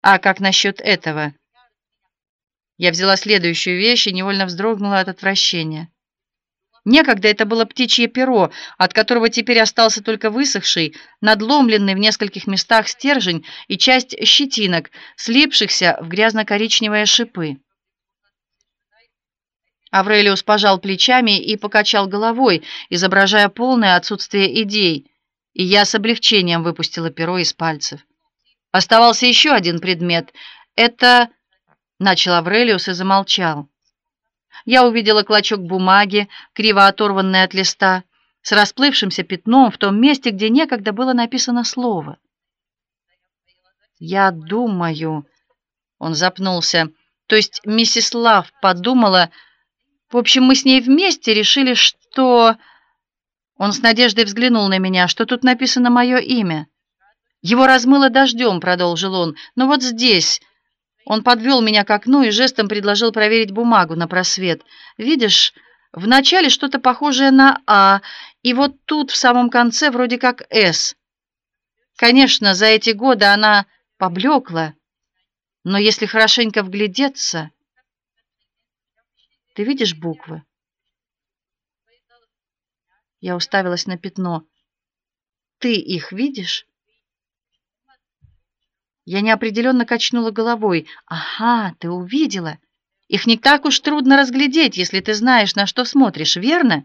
А как насчет этого? Я взяла следующую вещь и невольно вздрогнула от отвращения. Некогда это было птичье перо, от которого теперь остался только высохший, надломленный в нескольких местах стержень и часть щетинок, слипшихся в грязно-коричневые шипы. Аврелиус пожал плечами и покачал головой, изображая полное отсутствие идей, и я с облегчением выпустила перо из пальцев. Оставался еще один предмет. Это... Начал Аврелиус и замолчал. Я увидела клочок бумаги, криво оторванный от листа, с расплывшимся пятном в том месте, где некогда было написано слово. «Я думаю...» Он запнулся. То есть миссис Лав подумала... В общем, мы с ней вместе решили, что... Он с надеждой взглянул на меня, что тут написано мое имя. Его размыло дождем, продолжил он, но вот здесь... Он подвел меня к окну и жестом предложил проверить бумагу на просвет. Видишь, в начале что-то похожее на «А», и вот тут в самом конце вроде как «С». Конечно, за эти годы она поблекла, но если хорошенько вглядеться... Ты видишь буквы? Я уставилась на пятно. Ты их видишь? Я неопределенно качнула головой. Ага, ты увидела. Их не так уж трудно разглядеть, если ты знаешь, на что смотришь, верно?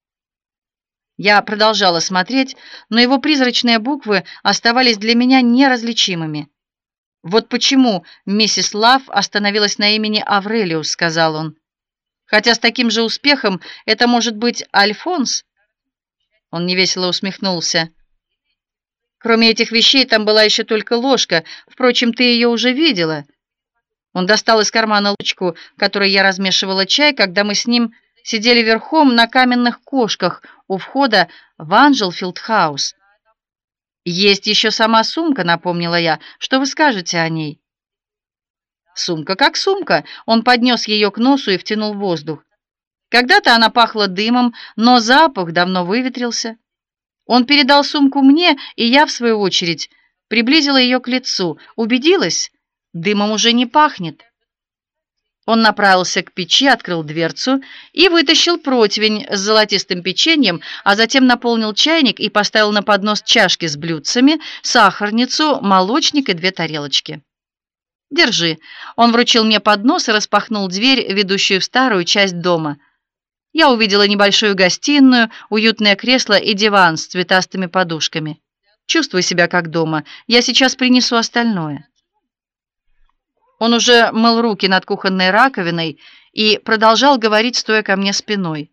Я продолжала смотреть, но его призрачные буквы оставались для меня неразличимыми. Вот почему миссис Лав остановилась на имени Аврелиус, сказал он. Хотя с таким же успехом это может быть Альфонс. Он невесело усмехнулся. Кроме этих вещей там была еще только ложка. Впрочем, ты ее уже видела. Он достал из кармана ложку, которой я размешивала чай, когда мы с ним сидели верхом на каменных кошках у входа в Анджелфилд-хаус. Есть еще сама сумка, напомнила я. Что вы скажете о ней? Сумка как сумка. Он поднес ее к носу и втянул воздух. Когда-то она пахла дымом, но запах давно выветрился. Он передал сумку мне, и я, в свою очередь, приблизила ее к лицу. Убедилась, дымом уже не пахнет. Он направился к печи, открыл дверцу и вытащил противень с золотистым печеньем, а затем наполнил чайник и поставил на поднос чашки с блюдцами, сахарницу, молочник и 2 тарелочки. «Держи». Он вручил мне поднос и распахнул дверь, ведущую в старую часть дома. Я увидела небольшую гостиную, уютное кресло и диван с цветастыми подушками. Чувствуй себя как дома. Я сейчас принесу остальное. Он уже мыл руки над кухонной раковиной и продолжал говорить, стоя ко мне спиной.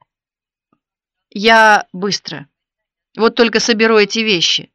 Я быстро. Вот только соберу эти вещи.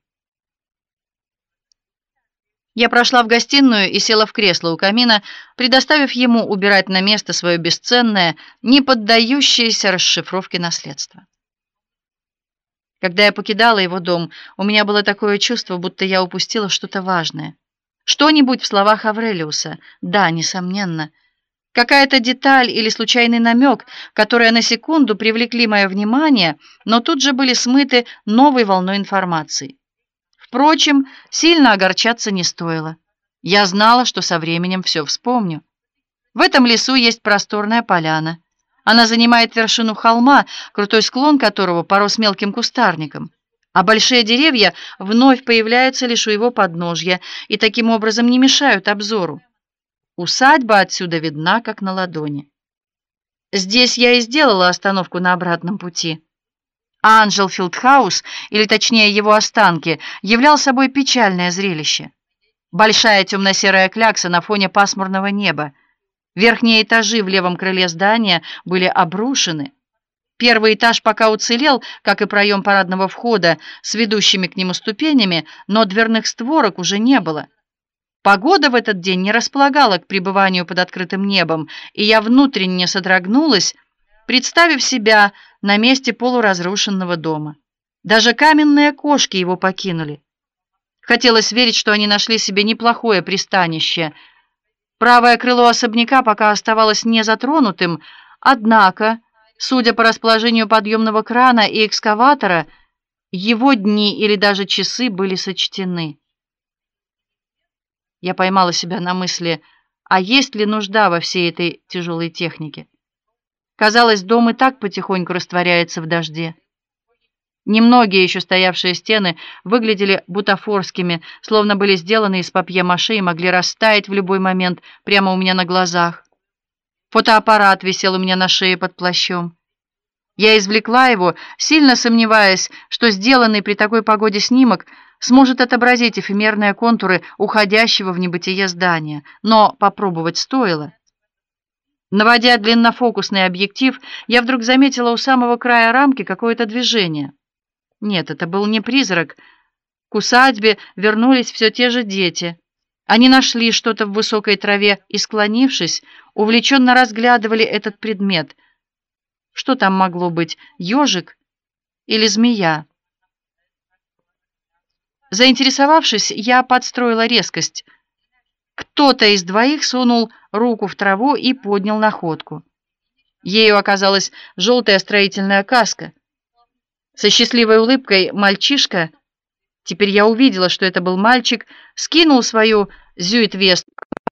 Я прошла в гостиную и села в кресло у камина, предоставив ему убирать на место свое бесценное, не поддающееся расшифровке наследство. Когда я покидала его дом, у меня было такое чувство, будто я упустила что-то важное. Что-нибудь в словах Аврелиуса, да, несомненно. Какая-то деталь или случайный намек, которые на секунду привлекли мое внимание, но тут же были смыты новой волной информации. Впрочем, сильно огорчаться не стоило. Я знала, что со временем все вспомню. В этом лесу есть просторная поляна. Она занимает вершину холма, крутой склон которого порос мелким кустарником, а большие деревья вновь появляются лишь у его подножья и таким образом не мешают обзору. Усадьба отсюда видна, как на ладони. Здесь я и сделала остановку на обратном пути. Анджелфилд-хаус, или точнее его останки, являл собой печальное зрелище. Большая темно-серая клякса на фоне пасмурного неба. Верхние этажи в левом крыле здания были обрушены. Первый этаж пока уцелел, как и проем парадного входа с ведущими к нему ступенями, но дверных створок уже не было. Погода в этот день не располагала к пребыванию под открытым небом, и я внутренне содрогнулась, представив себя на месте полуразрушенного дома. Даже каменные кошки его покинули. Хотелось верить, что они нашли себе неплохое пристанище. Правое крыло особняка пока оставалось незатронутым, однако, судя по расположению подъемного крана и экскаватора, его дни или даже часы были сочтены. Я поймала себя на мысли, а есть ли нужда во всей этой тяжелой технике? Казалось, дом и так потихоньку растворяется в дожде. Немногие еще стоявшие стены выглядели бутафорскими, словно были сделаны из папье-маше и могли растаять в любой момент прямо у меня на глазах. Фотоаппарат висел у меня на шее под плащом. Я извлекла его, сильно сомневаясь, что сделанный при такой погоде снимок сможет отобразить эфемерные контуры уходящего в небытие здания, но попробовать стоило. Наводя длиннофокусный объектив, я вдруг заметила у самого края рамки какое-то движение. Нет, это был не призрак. К усадьбе вернулись все те же дети. Они нашли что-то в высокой траве и, склонившись, увлеченно разглядывали этот предмет. Что там могло быть, ежик или змея? Заинтересовавшись, я подстроила резкость. Кто-то из двоих сунул руку в траву и поднял находку. Ею оказалась желтая строительная каска. Со счастливой улыбкой мальчишка, теперь я увидела, что это был мальчик, скинул свою зюит-вест,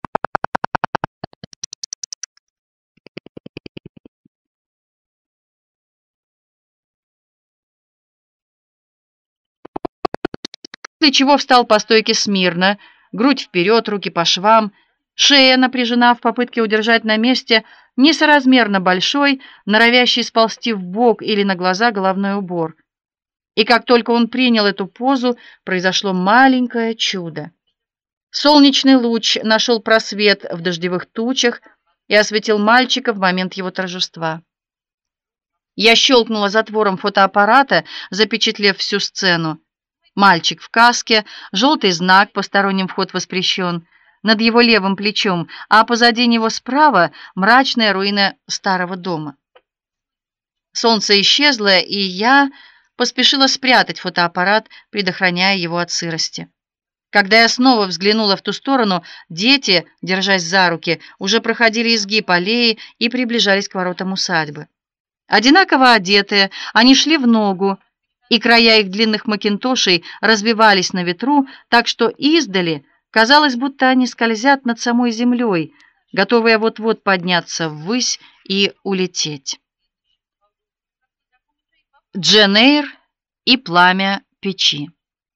после чего встал по стойке смирно, грудь вперед, руки по швам, шея напряжена в попытке удержать на месте несоразмерно большой, норовящий сползти в бок или на глаза головной убор. И как только он принял эту позу, произошло маленькое чудо. Солнечный луч нашел просвет в дождевых тучах и осветил мальчика в момент его торжества. Я щелкнула затвором фотоаппарата, запечатлев всю сцену. Мальчик в каске, желтый знак «Посторонним вход воспрещен» над его левым плечом, а позади него справа мрачная руина старого дома. Солнце исчезло, и я поспешила спрятать фотоаппарат, предохраняя его от сырости. Когда я снова взглянула в ту сторону, дети, держась за руки, уже проходили изгиб аллеи и приближались к воротам усадьбы. Одинаково одетые, они шли в ногу, и края их длинных макинтошей развивались на ветру, так что издали казалось, будто они скользят над самой землей, готовые вот-вот подняться ввысь и улететь. Джейн Эйр и пламя печи.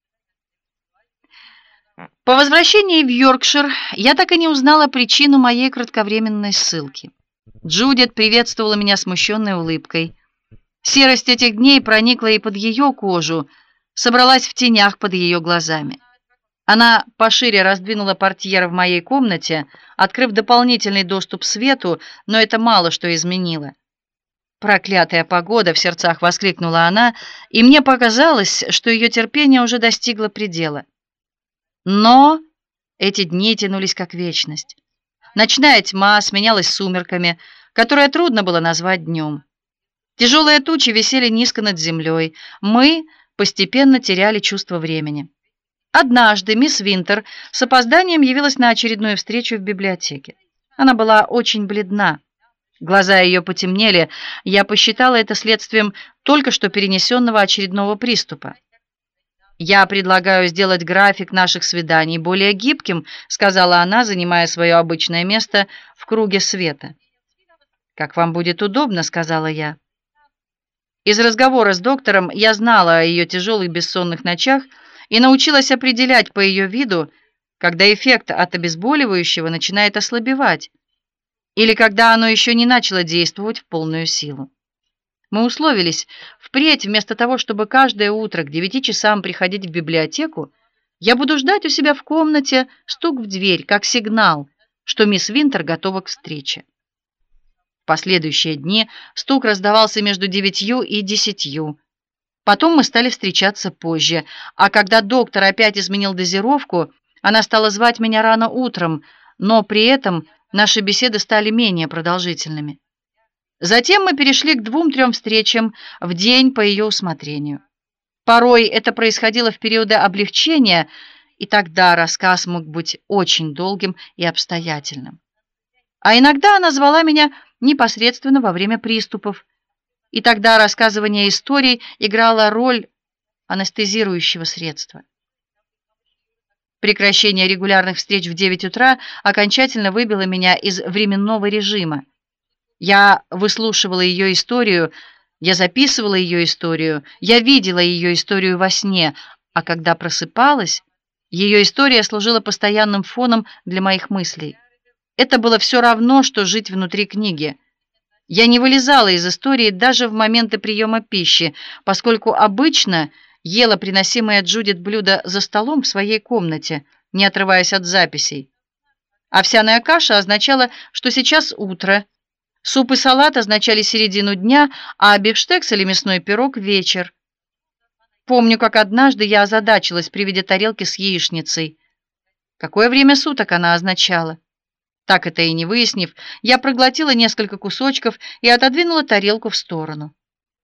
По возвращении в Йоркшир я так и не узнала причину моей кратковременной ссылки. Джудит приветствовала меня смущенной улыбкой. Серость этих дней проникла и под ее кожу, собралась в тенях под ее глазами. Она пошире раздвинула портьеры в моей комнате, открыв дополнительный доступ свету, но это мало что изменило. «Проклятая погода!» — в сердцах воскликнула она, и мне показалось, что ее терпение уже достигло предела. Но эти дни тянулись как вечность. Ночная тьма сменялась сумерками, которые трудно было назвать днем. Тяжелые тучи висели низко над землей. Мы постепенно теряли чувство времени. Однажды мисс Винтер с опозданием явилась на очередную встречу в библиотеке. Она была очень бледна. Глаза ее потемнели. Я посчитала это следствием только что перенесенного очередного приступа. «Я предлагаю сделать график наших свиданий более гибким», сказала она, занимая свое обычное место в круге света. «Как вам будет удобно», сказала я. Из разговора с доктором я знала о ее тяжелых бессонных ночах и научилась определять по ее виду, когда эффект от обезболивающего начинает ослабевать, или когда оно еще не начало действовать в полную силу. Мы условились, впредь вместо того, чтобы каждое утро к 9 часам приходить в библиотеку, я буду ждать у себя в комнате стук в дверь, как сигнал, что мисс Винтер готова к встрече. В последующие дни стук раздавался между 9 и 10. Потом мы стали встречаться позже, а когда доктор опять изменил дозировку, она стала звать меня рано утром, но при этом наши беседы стали менее продолжительными. Затем мы перешли к 2-3 встречам в день по ее усмотрению. Порой это происходило в периоды облегчения, и тогда рассказ мог быть очень долгим и обстоятельным. А иногда она звала меня непосредственно во время приступов, и тогда рассказывание историй играло роль анестезирующего средства. Прекращение регулярных встреч в 9 утра окончательно выбило меня из временного режима. Я выслушивала ее историю, я записывала ее историю, я видела ее историю во сне, а когда просыпалась, ее история служила постоянным фоном для моих мыслей. Это было все равно, что жить внутри книги. Я не вылезала из истории даже в моменты приема пищи, поскольку обычно ела приносимое Джудит блюдо за столом в своей комнате, не отрываясь от записей. Овсяная каша означала, что сейчас утро, суп и салат означали середину дня, а бифштекс или мясной пирог — вечер. Помню, как однажды я озадачилась при виде тарелки с яичницей. Какое время суток она означала? Так это и не выяснив, я проглотила несколько кусочков и отодвинула тарелку в сторону.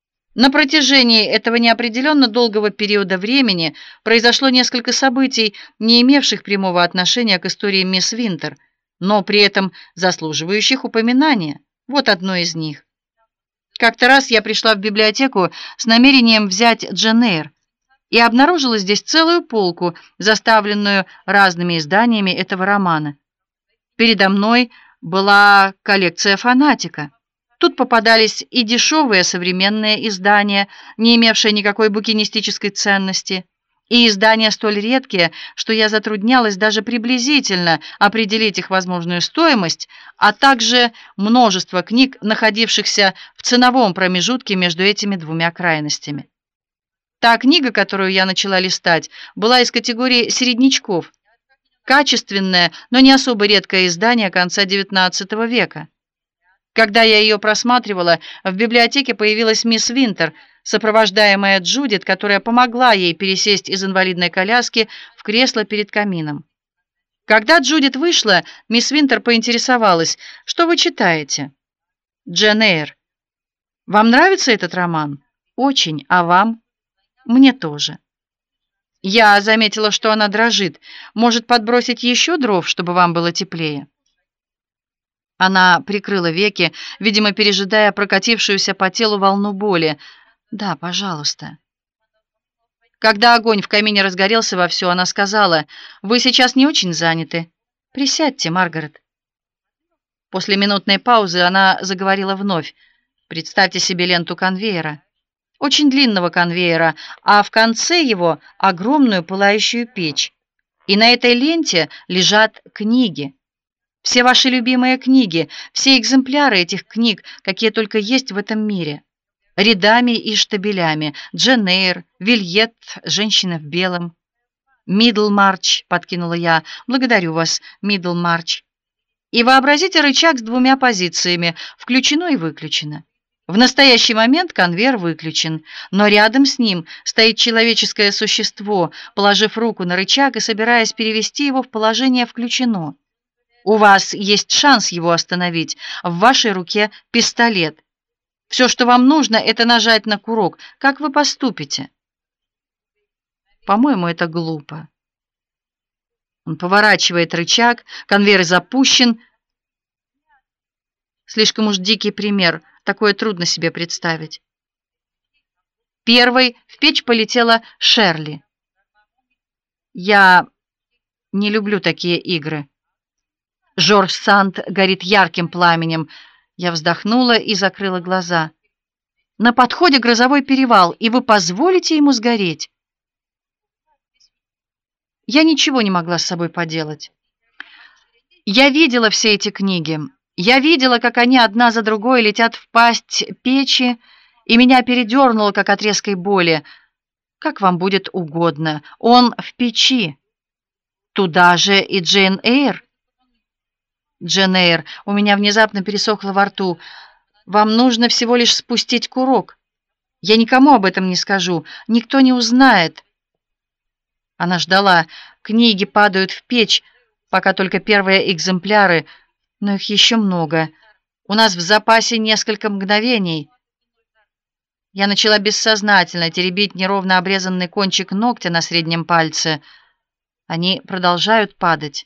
На протяжении этого неопределенно долгого периода времени произошло несколько событий, не имевших прямого отношения к истории мисс Винтер, но при этом заслуживающих упоминания. Вот одно из них. Как-то раз я пришла в библиотеку с намерением взять Джейн Эйр и обнаружила здесь целую полку, заставленную разными изданиями этого романа. Передо мной была коллекция «Фанатика». Тут попадались и дешевые современные издания, не имевшие никакой букинистической ценности, и издания столь редкие, что я затруднялась даже приблизительно определить их возможную стоимость, а также множество книг, находившихся в ценовом промежутке между этими двумя крайностями. Та книга, которую я начала листать, была из категории середнячков, качественное, но не особо редкое издание конца XIX века. Когда я ее просматривала, в библиотеке появилась мисс Винтер, сопровождаемая Джудит, которая помогла ей пересесть из инвалидной коляски в кресло перед камином. Когда Джудит вышла, мисс Винтер поинтересовалась: «Что вы читаете?» «Джейн Эйр». «Вам нравится этот роман?» «Очень. А вам?» «Мне тоже». Я заметила, что она дрожит. «Может, подбросить еще дров, чтобы вам было теплее?» Она прикрыла веки, видимо, пережидая прокатившуюся по телу волну боли. «Да, пожалуйста». Когда огонь в камине разгорелся вовсю, она сказала: «Вы сейчас не очень заняты. Присядьте, Маргарет». После минутной паузы она заговорила вновь. «Представьте себе ленту конвейера. Очень длинного конвейера, а в конце его огромную пылающую печь. И на этой ленте лежат книги. Все ваши любимые книги, все экземпляры этих книг, какие только есть в этом мире. Рядами и штабелями. Джейн Эйр, Вильет, Женщина в белом». «Мидлмарч», — подкинула я. «Благодарю вас, Мидлмарч». И вообразите рычаг с двумя позициями: включено и выключено. В настоящий момент конвейер выключен, но рядом с ним стоит человеческое существо, положив руку на рычаг и собираясь перевести его в положение «включено». У вас есть шанс его остановить. В вашей руке пистолет. Все, что вам нужно, это нажать на курок. Как вы поступите? По-моему, это глупо. Он поворачивает рычаг, конвейер запущен. Слишком уж дикий пример. Такое трудно себе представить. Первой в печь полетела Шерли. Я не люблю такие игры. Жорж Санд горит ярким пламенем. Я вздохнула и закрыла глаза. На подходе грозовой перевал, и вы позволите ему сгореть? Я ничего не могла с собой поделать. Я видела все эти книги. Я видела, как они одна за другой летят в пасть печи, и меня передернуло, как от резкой боли. Как вам будет угодно. Он в печи. Туда же и Джейн Эйр. Джейн Эйр, у меня внезапно пересохло во рту. Вам нужно всего лишь спустить курок. Я никому об этом не скажу. Никто не узнает. Она ждала. Книги падают в печь, пока только первые экземпляры, но их еще много. У нас в запасе несколько мгновений. Я начала бессознательно теребить неровно обрезанный кончик ногтя на среднем пальце. Они продолжают падать.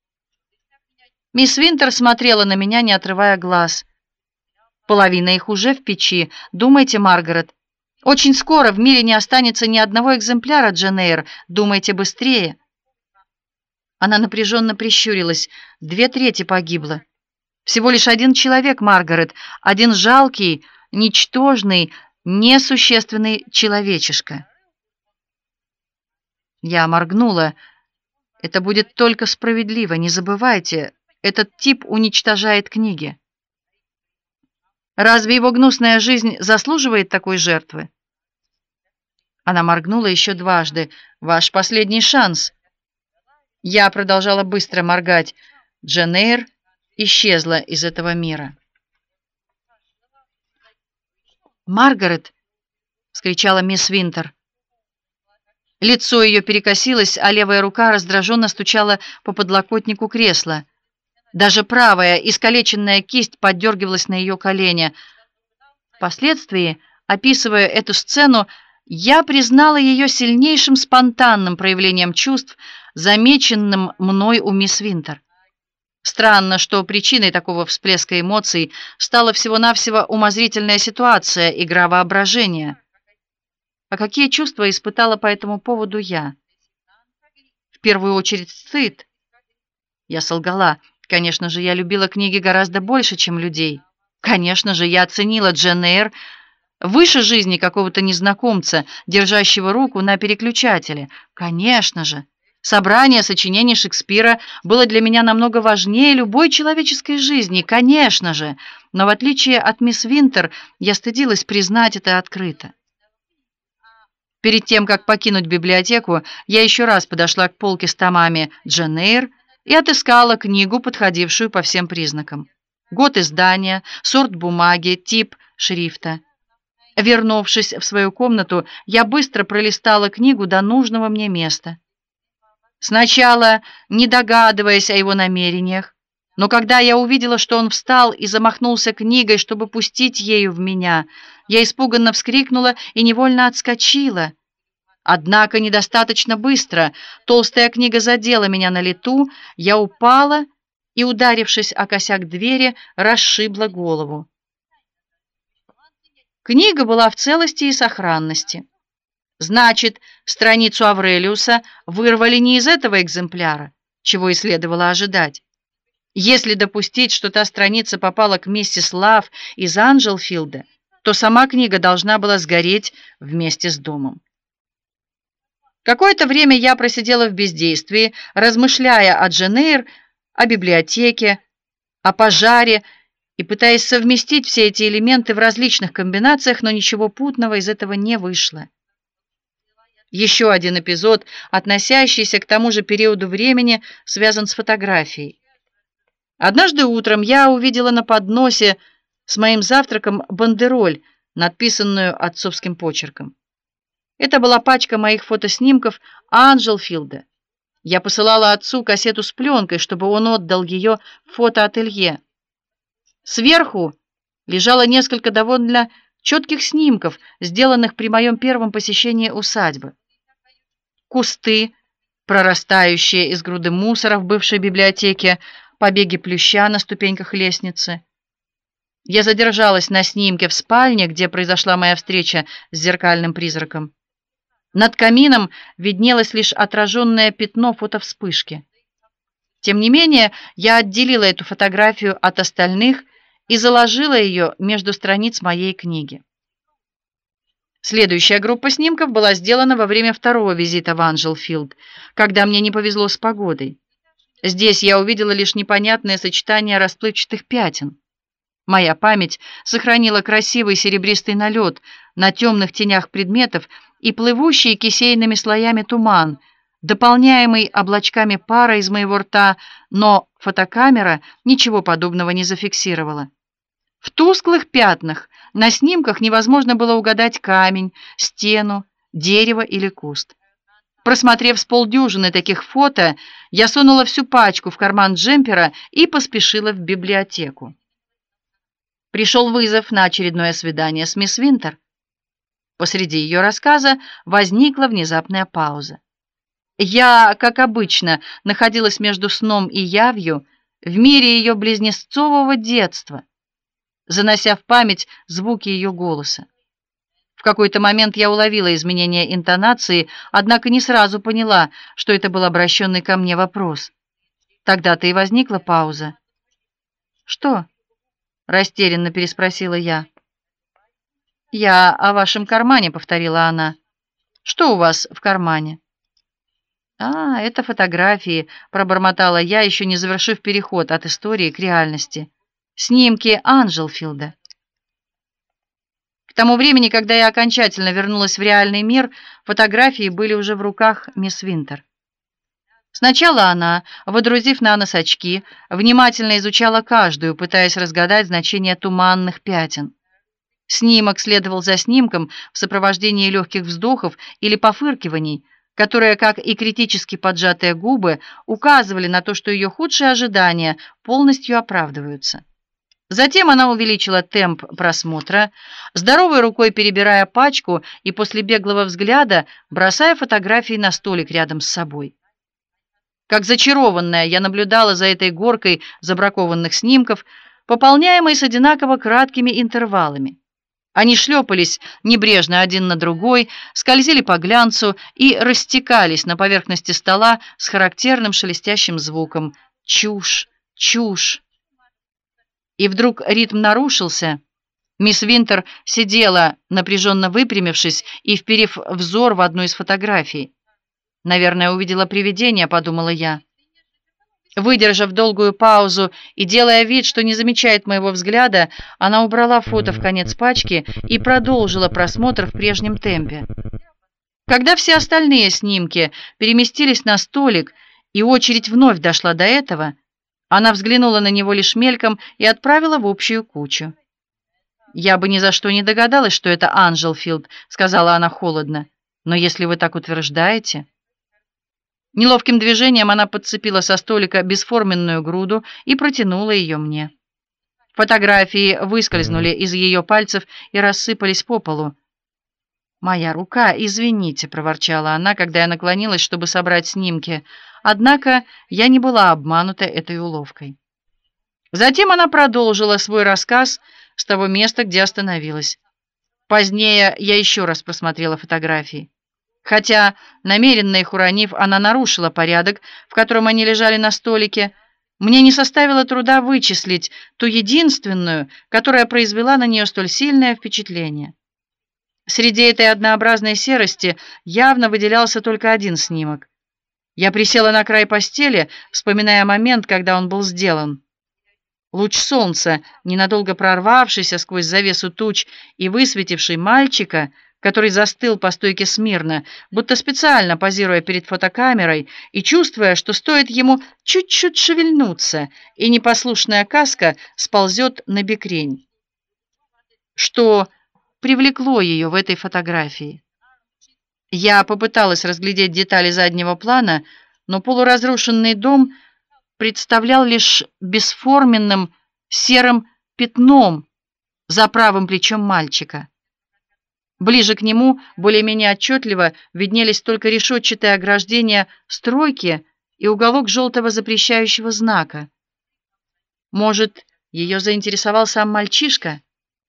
Мисс Винтер смотрела на меня, не отрывая глаз. Половина их уже в печи. Думайте, Маргарет. Очень скоро в мире не останется ни одного экземпляра Джейн Эйр. Думайте быстрее. Она напряженно прищурилась. 2/3 погибло. Всего лишь один человек, Маргарет, один жалкий, ничтожный, несущественный человечишка. Я моргнула. Это будет только справедливо, не забывайте, этот тип уничтожает книги. Разве его гнусная жизнь заслуживает такой жертвы? Она моргнула еще дважды. Ваш последний шанс. Я продолжала быстро моргать. Джейн Эйр исчезла из этого мира. «Маргарет!» — вскричала мисс Винтер. Лицо ее перекосилось, а левая рука раздраженно стучала по подлокотнику кресла. Даже правая, искалеченная кисть поддергивалась на ее колене. Впоследствии, описывая эту сцену, я признала ее сильнейшим спонтанным проявлением чувств, замеченным мной у мисс Винтер. Странно, что причиной такого всплеска эмоций стала всего-навсего умозрительная ситуация, игра воображения. А какие чувства испытала по этому поводу я? В первую очередь стыд. Я солгала. Конечно же, я любила книги гораздо больше, чем людей. Конечно же, я оценила Джейн Эйр выше жизни какого-то незнакомца, держащего руку на переключателе. Конечно же, собрание сочинений Шекспира было для меня намного важнее любой человеческой жизни. Конечно же, но в отличие от мисс Винтер, я стыдилась признать это открыто. Перед тем, как покинуть библиотеку, я еще раз подошла к полке с томами Джейн Эйр и отыскала книгу, подходившую по всем признакам. Год издания, сорт бумаги, тип шрифта. Вернувшись в свою комнату, я быстро пролистала книгу до нужного мне места. Сначала не догадываясь о его намерениях, но когда я увидела, что он встал и замахнулся книгой, чтобы пустить ею в меня, я испуганно вскрикнула и невольно отскочила. Однако недостаточно быстро. Толстая книга задела меня на лету, я упала и, ударившись о косяк двери, расшибла голову. Книга была в целости и сохранности. Значит, страницу Аврелиуса вырвали не из этого экземпляра, чего и следовало ожидать. Если допустить, что та страница попала к миссис Лав из Анджелфилда, то сама книга должна была сгореть вместе с домом. Какое-то время я просидела в бездействии, размышляя о Джейн Эйр, о библиотеке, о пожаре и пытаясь совместить все эти элементы в различных комбинациях, но ничего путного из этого не вышло. Еще один эпизод, относящийся к тому же периоду времени, связан с фотографией. Однажды утром я увидела на подносе с моим завтраком бандероль, надписанную отцовским почерком. Это была пачка моих фотоснимков Анджелфилда. Я посылала отцу кассету с пленкой, чтобы он отдал ее в фотоателье. Сверху лежало несколько довольно четких снимков, сделанных при моем первом посещении усадьбы. Кусты, прорастающие из груды мусора в бывшей библиотеке, побеги плюща на ступеньках лестницы. Я задержалась на снимке в спальне, где произошла моя встреча с зеркальным призраком. Над камином виднелось лишь отраженное пятно фотовспышки. Тем не менее, я отделила эту фотографию от остальных и заложила ее между страниц моей книги. Следующая группа снимков была сделана во время второго визита в Анджелфилд, когда мне не повезло с погодой. Здесь я увидела лишь непонятное сочетание расплывчатых пятен. Моя память сохранила красивый серебристый налет на темных тенях предметов и плывущий кисейными слоями туман, дополняемый облачками пара из моего рта, но фотокамера ничего подобного не зафиксировала. В тусклых пятнах на снимках невозможно было угадать камень, стену, дерево или куст. Просмотрев с полдюжины таких фото, я сунула всю пачку в карман джемпера и поспешила в библиотеку. Пришел вызов на очередное свидание с мисс Винтер. Посреди ее рассказа возникла внезапная пауза. Я, как обычно, находилась между сном и явью в мире ее близнецового детства, занося в память звуки ее голоса. В какой-то момент я уловила изменение интонации, однако не сразу поняла, что это был обращенный ко мне вопрос. Тогда-то и возникла пауза. «Что?» — растерянно переспросила я. «Я о вашем кармане», — повторила она. «Что у вас в кармане?» «А, это фотографии», — пробормотала я, еще не завершив переход от истории к реальности. «Снимки Анжелфилда». К тому времени, когда я окончательно вернулась в реальный мир, фотографии были уже в руках мисс Винтер. Сначала она, водрузив на нос очки, внимательно изучала каждую, пытаясь разгадать значение туманных пятен. Снимок следовал за снимком в сопровождении легких вздохов или пофыркиваний, которые, как и критически поджатые губы, указывали на то, что ее худшие ожидания полностью оправдываются. Затем она увеличила темп просмотра, здоровой рукой перебирая пачку и после беглого взгляда бросая фотографии на столик рядом с собой. Как зачарованная, я наблюдала за этой горкой забракованных снимков, пополняемой с одинаково краткими интервалами. Они шлепались небрежно один на другой, скользили по глянцу и растекались на поверхности стола с характерным шелестящим звуком. Чушь, чушь. И вдруг ритм нарушился. Мисс Винтер сидела, напряженно выпрямившись и вперев взор в одну из фотографий. «Наверное, увидела привидение», — подумала я. Выдержав долгую паузу и делая вид, что не замечает моего взгляда, она убрала фото в конец пачки и продолжила просмотр в прежнем темпе. Когда все остальные снимки переместились на столик и очередь вновь дошла до этого, она взглянула на него лишь мельком и отправила в общую кучу. «Я бы ни за что не догадалась, что это Анжелфилд», — сказала она холодно. «Но если вы так утверждаете...» Неловким движением она подцепила со столика бесформенную груду и протянула ее мне. Фотографии выскользнули из ее пальцев и рассыпались по полу. «Моя рука, извините», — проворчала она, когда я наклонилась, чтобы собрать снимки. Однако я не была обманута этой уловкой. Затем она продолжила свой рассказ с того места, где остановилась. Позднее я еще раз просмотрела фотографии. Хотя, намеренно их уронив, она нарушила порядок, в котором они лежали на столике, мне не составило труда вычислить ту единственную, которая произвела на нее столь сильное впечатление. Среди этой однообразной серости явно выделялся только один снимок. Я присела на край постели, вспоминая момент, когда он был сделан. Луч солнца, ненадолго прорвавшийся сквозь завесу туч и высветивший мальчика, который застыл по стойке смирно, будто специально позируя перед фотокамерой и чувствуя, что стоит ему чуть-чуть шевельнуться, и непослушная каска сползет на бекрень. Что привлекло ее в этой фотографии? Я попыталась разглядеть детали заднего плана, но полуразрушенный дом представлял лишь бесформенным серым пятном за правым плечом мальчика. Ближе к нему более-менее отчетливо виднелись только решетчатые ограждения стройки и уголок желтого запрещающего знака. Может, ее заинтересовал сам мальчишка?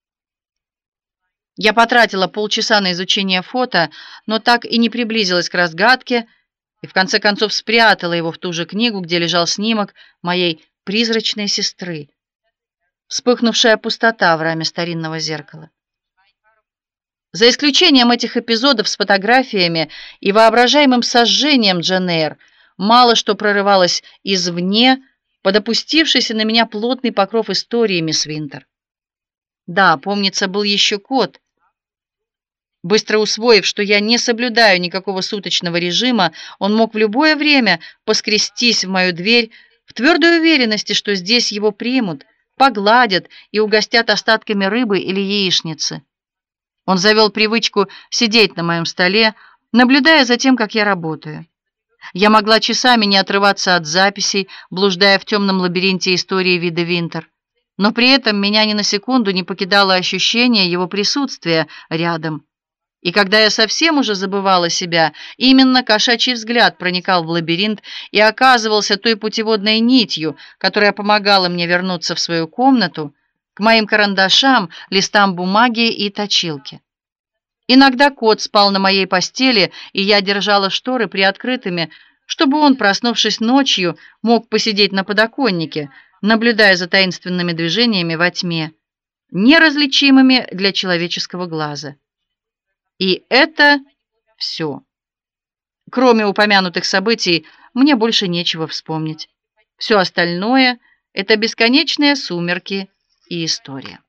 Я потратила полчаса на изучение фото, но так и не приблизилась к разгадке и в конце концов спрятала его в ту же книгу, где лежал снимок моей призрачной сестры. Вспыхнувшая пустота в раме старинного зеркала. За исключением этих эпизодов с фотографиями и воображаемым сожжением Джейн Эйр, мало что прорывалось извне под опустившийся на меня плотный покров истории мисс Винтер. Да, помнится, был еще кот. Быстро усвоив, что я не соблюдаю никакого суточного режима, он мог в любое время поскрестись в мою дверь в твердой уверенности, что здесь его примут, погладят и угостят остатками рыбы или яичницы. Он завел привычку сидеть на моем столе, наблюдая за тем, как я работаю. Я могла часами не отрываться от записей, блуждая в темном лабиринте истории вида Винтер, но при этом меня ни на секунду не покидало ощущение его присутствия рядом. И когда я совсем уже забывала себя, именно кошачий взгляд проникал в лабиринт и оказывался той путеводной нитью, которая помогала мне вернуться в свою комнату, к моим карандашам, листам бумаги и точилке. Иногда кот спал на моей постели, и я держала шторы приоткрытыми, чтобы он, проснувшись ночью, мог посидеть на подоконнике, наблюдая за таинственными движениями во тьме, неразличимыми для человеческого глаза. И это все. Кроме упомянутых событий, мне больше нечего вспомнить. Все остальное — это бесконечные сумерки и история.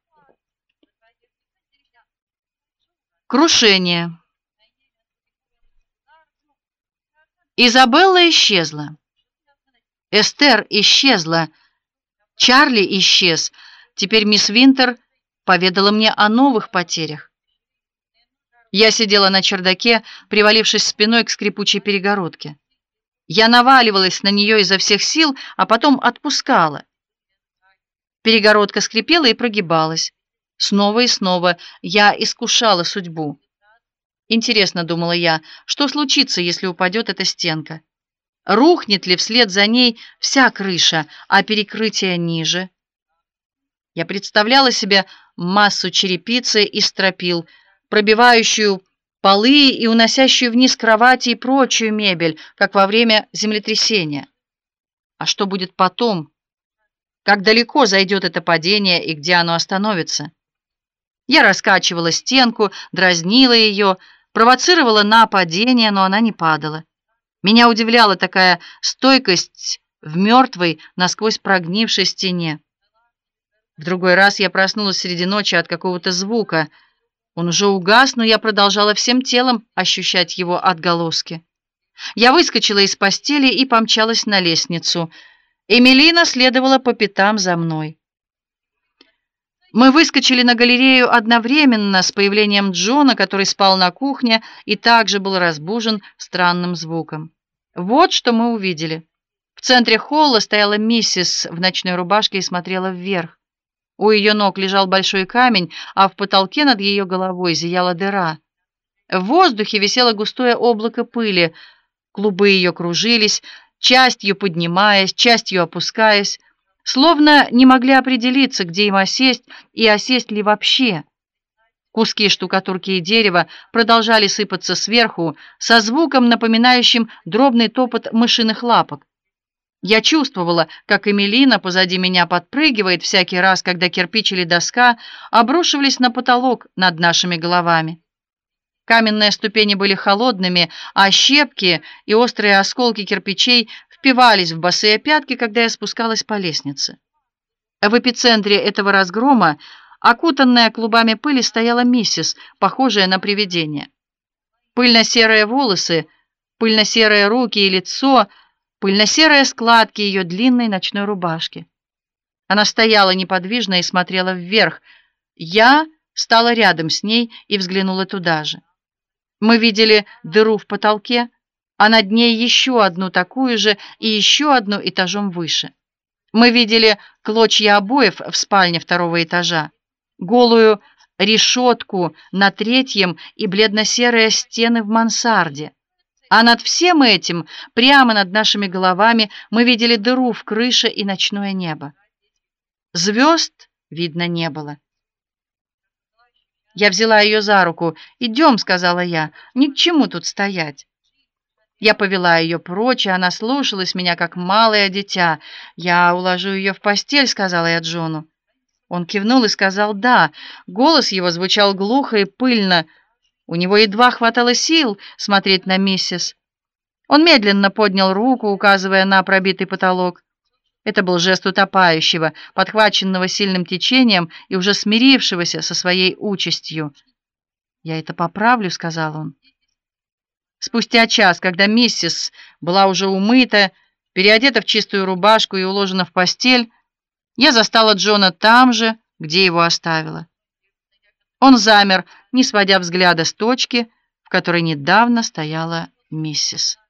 Крушение. Изабелла исчезла. Эстер исчезла. Чарли исчез. Теперь мисс Винтер поведала мне о новых потерях. Я сидела на чердаке, привалившись спиной к скрипучей перегородке. Я наваливалась на нее изо всех сил, а потом отпускала. Перегородка скрипела и прогибалась. Снова и снова я искушала судьбу. Интересно, думала я, что случится, если упадет эта стенка? Рухнет ли вслед за ней вся крыша, а перекрытие ниже? Я представляла себе массу черепицы и стропил, пробивающую полы и уносящую вниз кровати и прочую мебель, как во время землетрясения. А что будет потом? Как далеко зайдет это падение и где оно остановится? Я раскачивала стенку, дразнила ее, провоцировала на падение, но она не падала. Меня удивляла такая стойкость в мертвой, насквозь прогнившей стене. В другой раз я проснулась среди ночи от какого-то звука. Он уже угас, но я продолжала всем телом ощущать его отголоски. Я выскочила из постели и помчалась на лестницу. Эмилина следовала по пятам за мной. Мы выскочили на галерею одновременно с появлением Джона, который спал на кухне и также был разбужен странным звуком. Вот что мы увидели. В центре холла стояла миссис в ночной рубашке и смотрела вверх. У ее ног лежал большой камень, а в потолке над ее головой зияла дыра. В воздухе висело густое облако пыли. Клубы ее кружились, частью поднимаясь, частью опускаясь, словно не могли определиться, где им осесть и осесть ли вообще. Куски штукатурки и дерева продолжали сыпаться сверху со звуком, напоминающим дробный топот мышиных лапок. Я чувствовала, как Эмилина позади меня подпрыгивает всякий раз, когда кирпич или доска обрушивались на потолок над нашими головами. Каменные ступени были холодными, а щепки и острые осколки кирпичей впивались в босые пятки, когда я спускалась по лестнице. В эпицентре этого разгрома, окутанная клубами пыли, стояла миссис, похожая на привидение. Пыльно-серые волосы, пыльно-серые руки и лицо, пыльно-серые складки ее длинной ночной рубашки. Она стояла неподвижно и смотрела вверх. Я стала рядом с ней и взглянула туда же. Мы видели дыру в потолке, а над ней еще одну такую же и еще одну этажом выше. Мы видели клочья обоев в спальне второго этажа, голую решетку на третьем и бледно-серые стены в мансарде. А над всем этим, прямо над нашими головами, мы видели дыру в крыше и ночное небо. Звезд видно не было. Я взяла ее за руку. «Идем», — сказала я, — «ни к чему тут стоять». Я повела ее прочь, и она слушалась меня, как малое дитя. «Я уложу ее в постель», — сказала я Джону. Он кивнул и сказал «да». Голос его звучал глухо и пыльно. У него едва хватало сил смотреть на миссис. Он медленно поднял руку, указывая на пробитый потолок. Это был жест утопающего, подхваченного сильным течением и уже смирившегося со своей участью. «Я это поправлю», — сказал он. Спустя час, когда миссис была уже умыта, переодета в чистую рубашку и уложена в постель, я застала Джона там же, где его оставила. Он замер, не сводя взгляда с точки, в которой недавно стояла миссис.